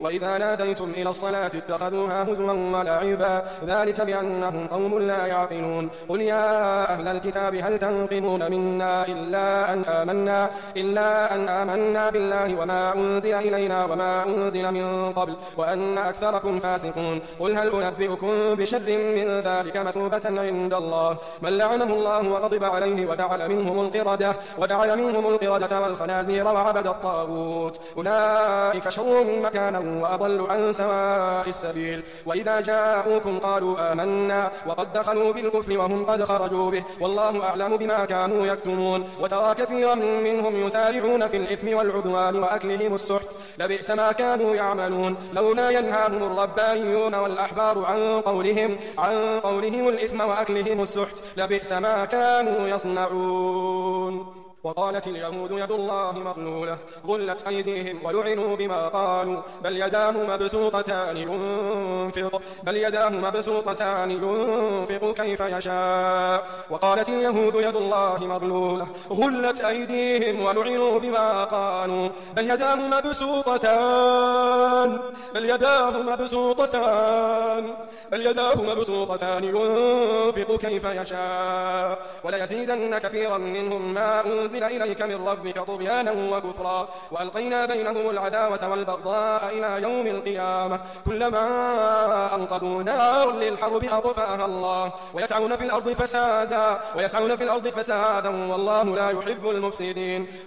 وإذا ناديتم إلى الصلاة اتخذوها هزوا ولعبا ذلك بأنهم قوم لا يعقلون قل يا أهل الكتاب هل تنقمون منا إلا أن آمنا بالله وما أنزل إلينا وما أنزل من قبل وأن أكثركم فاسقون قل هل أنبئكم بشر من ذلك مثوبة عند الله من لعنه الله وغضب عليه وجعل منهم القردة والخنازير وعبد الطاغوت أولئك شر مكانا وأضل عن سواء السبيل وإذا جاءوكم قالوا آمنا وقد دخلوا بالكفر وهم قد خرجوا به والله أعلم بما كانوا يكتمون وترى كثيرا منهم يسارعون في الإثم والعدوان وأكلهم السحت لبئس ما كانوا يعملون لولا ينهاهم الربانيون والأحبار عن قولهم الإثم وأكلهم السحت لبئس ما كانوا يصنعون وقالت اليهود يد الله مغلولة غلت أيديهم ولعنوا بما قالوا بل يداه مبسوطتان ينفق كيف يشاء وقالت اليهود يد الله مغلولة غلت أيديهم ولعنوا بما قالوا بل يداه مبسوطتان ينفق كيف يشاء وليزيدن كثيرا منهم ما أنزل إليك من ربك طغيانا وكفرا وألقينا بينهم العداوة والبغضاء إلى يوم القيامة كلما أنقضوا نار للحرب أطفأها الله ويسعون في الأرض فسادا والله لا يحب المفسدين